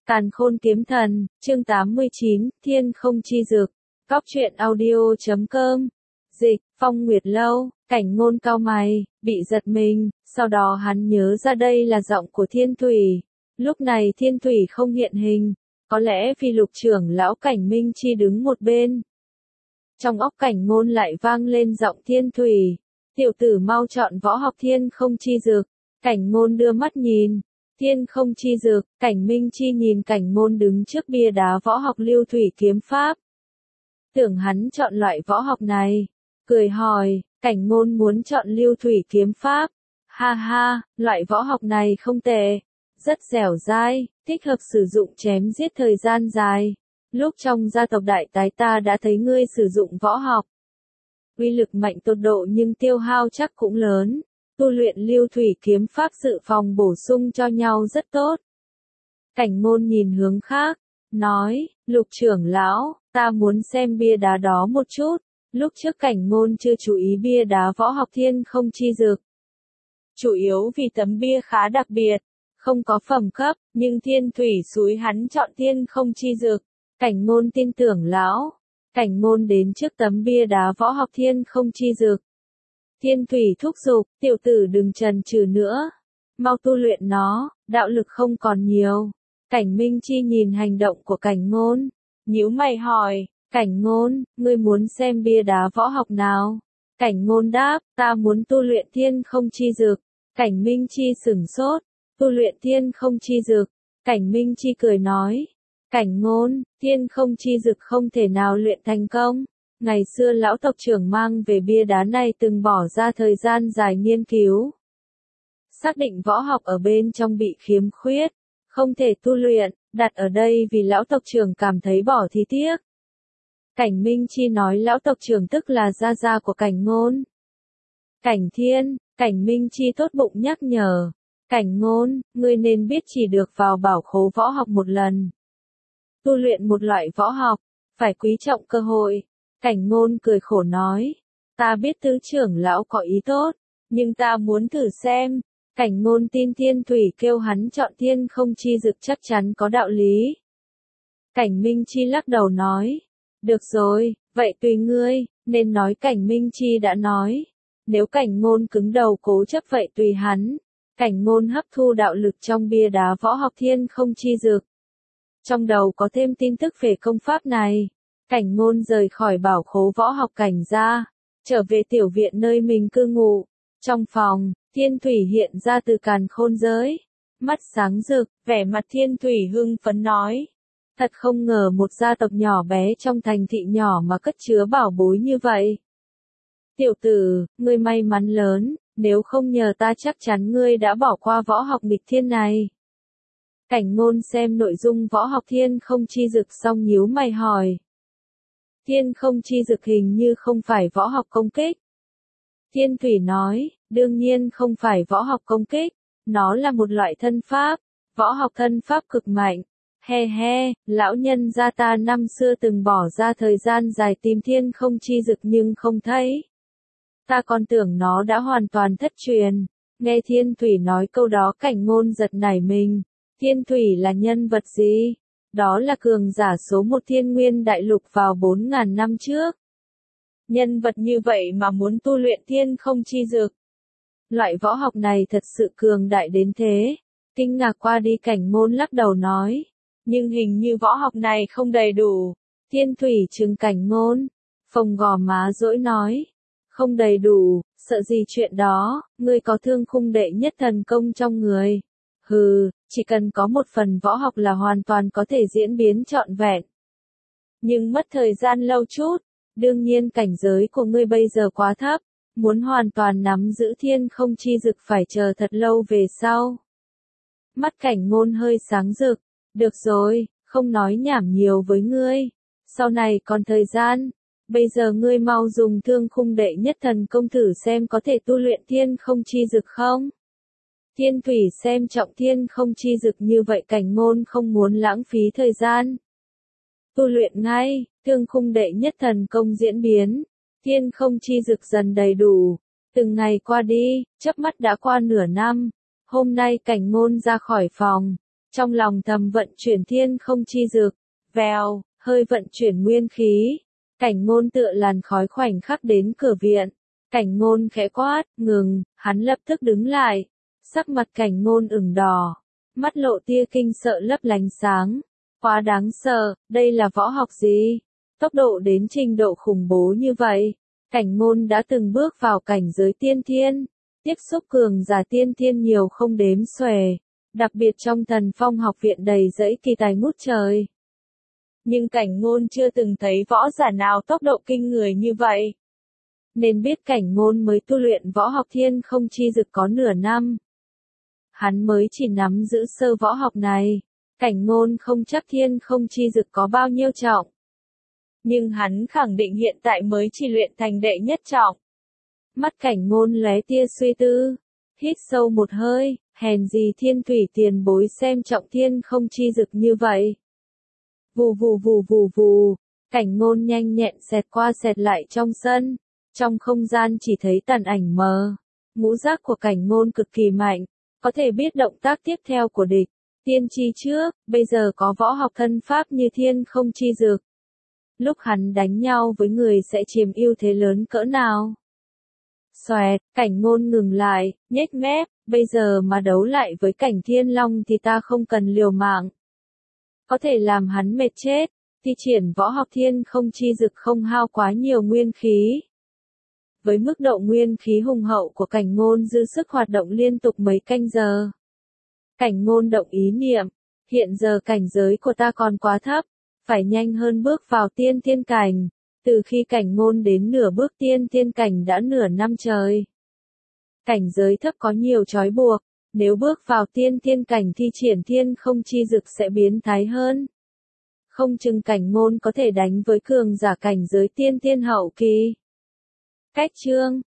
Càn Khôn Kiếm Thần, chương 89, Thiên Không Chi Dược. Góc truyện audio.com. Dịch, Phong Nguyệt Lâu. Cảnh Ngôn cau mày, bị giật mình, sau đó hắn nhớ ra đây là giọng của Thiên Thủy. Lúc này Thiên Thủy không hiện hình, có lẽ vì Lục trưởng lão Cảnh Minh Chi đứng một bên. Trong óc Cảnh Ngôn lại vang lên giọng Thiên Thủy. Tiểu tử mau chọn võ học Thiên Không Chi Dược. Cảnh Ngôn đưa mắt nhìn. Thiên Không Chi Dược. Cảnh Minh Chi nhìn Cảnh Ngôn đứng trước bia đá võ học Lưu Thủy Kiếm Pháp. Tưởng hắn chọn loại võ học này. Cười hỏi, Cảnh Ngôn muốn chọn Lưu Thủy Kiếm Pháp. Ha ha, loại võ học này không tệ. Rất dẻo dai, thích hợp sử dụng chém giết thời gian dài. Lúc trong gia tộc Đại Tái ta đã thấy ngươi sử dụng võ học. Uy lực mạnh tột độ nhưng tiêu hao chắc cũng lớn. Tu luyện Lưu Thủy Kiếm Pháp dự phòng bổ sung cho nhau rất tốt. Cảnh Ngôn nhìn hướng khác, nói, Lục trưởng lão, ta muốn xem bia đá đó một chút. Lúc trước Cảnh Ngôn chưa chú ý bia đá võ học Thiên Không Chi Dược. Chủ yếu vì tấm bia khá đặc biệt, không có phẩm cấp, nhưng Thiên Thủy xúi hắn chọn Thiên Không Chi Dược. Cảnh Ngôn tin tưởng lão. Cảnh Ngôn đến trước tấm bia đá võ học Thiên Không Chi Dược. Thiên Thủy thúc giục, tiểu tử đừng chần chừ nữa. Mau tu luyện nó, đạo lực không còn nhiều. Cảnh Minh Chi nhìn hành động của Cảnh Ngôn. Nhíu mày hỏi, Cảnh Ngôn, ngươi muốn xem bia đá võ học nào? Cảnh Ngôn đáp, ta muốn tu luyện Thiên Không Chi Dược. Cảnh Minh Chi sửng sốt, tu luyện Thiên Không Chi Dược. Cảnh Minh Chi cười nói, Cảnh Ngôn, Thiên Không Chi Dược không thể nào luyện thành công. Ngày xưa lão tộc trưởng mang về bia đá này từng bỏ ra thời gian dài nghiên cứu. Xác định võ học ở bên trong bị khiếm khuyết, không thể tu luyện, đặt ở đây vì lão tộc trưởng cảm thấy bỏ thì tiếc. Cảnh Minh Chi nói lão tộc trưởng tức là gia gia của Cảnh Ngôn. Cảnh Thiên, Cảnh Minh Chi tốt bụng nhắc nhở. Cảnh Ngôn, ngươi nên biết chỉ được vào bảo khố võ học một lần. Tu luyện một loại võ học, phải quý trọng cơ hội. Cảnh Ngôn cười khổ nói, ta biết tứ trưởng lão có ý tốt, nhưng ta muốn thử xem. Cảnh Ngôn tin Thiên Thủy kêu hắn chọn Thiên Không Chi Dược chắc chắn có đạo lý. Cảnh Minh Chi lắc đầu nói, được rồi, vậy tùy ngươi, nên nói Cảnh Minh Chi đã nói. Nếu Cảnh Ngôn cứng đầu cố chấp vậy tùy hắn. Cảnh Ngôn hấp thu đạo lực trong bia đá võ học Thiên Không Chi Dược. Trong đầu có thêm tin tức về công pháp này. Cảnh Ngôn rời khỏi bảo khố võ học Cảnh gia, trở về tiểu viện nơi mình cư ngụ. Trong phòng, Thiên Thủy hiện ra từ càn khôn giới. Mắt sáng rực, vẻ mặt Thiên Thủy hưng phấn nói. Thật không ngờ một gia tộc nhỏ bé trong thành thị nhỏ mà cất chứa bảo bối như vậy. Tiểu tử, ngươi may mắn lớn, nếu không nhờ ta chắc chắn ngươi đã bỏ qua võ học nghịch thiên này. Cảnh Ngôn xem nội dung võ học Thiên Không Chi Dược xong nhíu mày hỏi. Thiên Không Chi Dược hình như không phải võ học công kích. Thiên Thủy nói, đương nhiên không phải võ học công kích, nó là một loại thân pháp, võ học thân pháp cực mạnh. He he, lão nhân gia ta năm xưa từng bỏ ra thời gian dài tìm Thiên Không Chi Dược nhưng không thấy. Ta còn tưởng nó đã hoàn toàn thất truyền. Nghe Thiên Thủy nói câu đó Cảnh Ngôn giật nảy mình. Thiên Thủy là nhân vật gì? Đó là cường giả số một Thiên Nguyên Đại Lục vào 4.000 năm trước. Nhân vật như vậy mà muốn tu luyện Thiên Không Chi Dược. Loại võ học này thật sự cường đại đến thế. Kinh ngạc qua đi Cảnh Ngôn lắc đầu nói. Nhưng hình như võ học này không đầy đủ. Thiên Thủy trừng Cảnh Ngôn. Phồng gò má dỗi nói. Không đầy đủ, sợ gì chuyện đó, ngươi có Thương Khung đệ nhất thần công trong người. Hừ, chỉ cần có một phần võ học là hoàn toàn có thể diễn biến trọn vẹn. Nhưng mất thời gian lâu chút, đương nhiên cảnh giới của ngươi bây giờ quá thấp, muốn hoàn toàn nắm giữ Thiên Không Chi Dược phải chờ thật lâu về sau. Mắt Cảnh Ngôn hơi sáng rực, được rồi, không nói nhảm nhiều với ngươi, sau này còn thời gian. Bây giờ ngươi mau dùng Thương Khung đệ nhất thần công thử xem có thể tu luyện Thiên Không Chi Dược không? Thiên Thủy xem trọng Thiên Không Chi Dược như vậy Cảnh Ngôn không muốn lãng phí thời gian. Tu luyện ngay, Thương Khung đệ nhất thần công diễn biến, Thiên Không Chi Dược dần đầy đủ. Từng ngày qua đi, chớp mắt đã qua nửa năm. Hôm nay Cảnh Ngôn ra khỏi phòng, Trong lòng thầm vận chuyển thiên không chi dược, vèo, hơi vận chuyển nguyên khí. Cảnh ngôn tựa làn khói khoảnh khắc đến cửa viện. Cảnh ngôn khẽ quát, ngừng, hắn lập tức đứng lại. Sắc mặt cảnh ngôn ửng đỏ, mắt lộ tia kinh sợ lấp lánh sáng. Quá đáng sợ, đây là võ học gì? Tốc độ đến trình độ khủng bố như vậy. Cảnh ngôn đã từng bước vào cảnh giới tiên thiên. Tiếp xúc cường giả tiên thiên nhiều không đếm xuể. Đặc biệt trong Thần Phong học viện đầy dẫy kỳ tài ngút trời. Nhưng cảnh ngôn chưa từng thấy võ giả nào tốc độ kinh người như vậy. Nên biết cảnh ngôn mới tu luyện võ học thiên không chi dực có nửa năm. Hắn mới chỉ nắm giữ sơ võ học này. Cảnh ngôn không chắc thiên không chi dực có bao nhiêu trọng. Nhưng hắn khẳng định hiện tại mới chỉ luyện thành đệ nhất trọng. Mắt cảnh ngôn lóe tia suy tư. Hít sâu một hơi, hèn gì thiên thủy tiền bối xem trọng thiên không chi dực như vậy. Vù vù vù vù vù, cảnh ngôn nhanh nhẹn xẹt qua xẹt lại trong sân. Trong không gian chỉ thấy tàn ảnh mờ. Ngũ giác của cảnh ngôn cực kỳ mạnh, có thể biết động tác tiếp theo của địch. Tiên tri trước, bây giờ có võ học thân pháp như thiên không chi dược. Lúc hắn đánh nhau với người sẽ chiếm ưu thế lớn cỡ nào? Xoẹt, cảnh ngôn ngừng lại, nhếch mép, bây giờ mà đấu lại với cảnh thiên long thì ta không cần liều mạng. Có thể làm hắn mệt chết, thi triển võ học thiên không chi dực không hao quá nhiều nguyên khí. Với mức độ nguyên khí hùng hậu của cảnh ngôn dư sức hoạt động liên tục mấy canh giờ. Cảnh ngôn động ý niệm, hiện giờ cảnh giới của ta còn quá thấp, phải nhanh hơn bước vào tiên thiên cảnh. Từ khi cảnh ngôn đến nửa bước tiên thiên cảnh đã nửa năm trời. Cảnh giới thấp có nhiều trói buộc, nếu bước vào tiên thiên cảnh thi triển thiên không chi dực sẽ biến thái hơn. Không chừng cảnh ngôn có thể đánh với cường giả cảnh giới tiên thiên hậu kỳ. Cách chương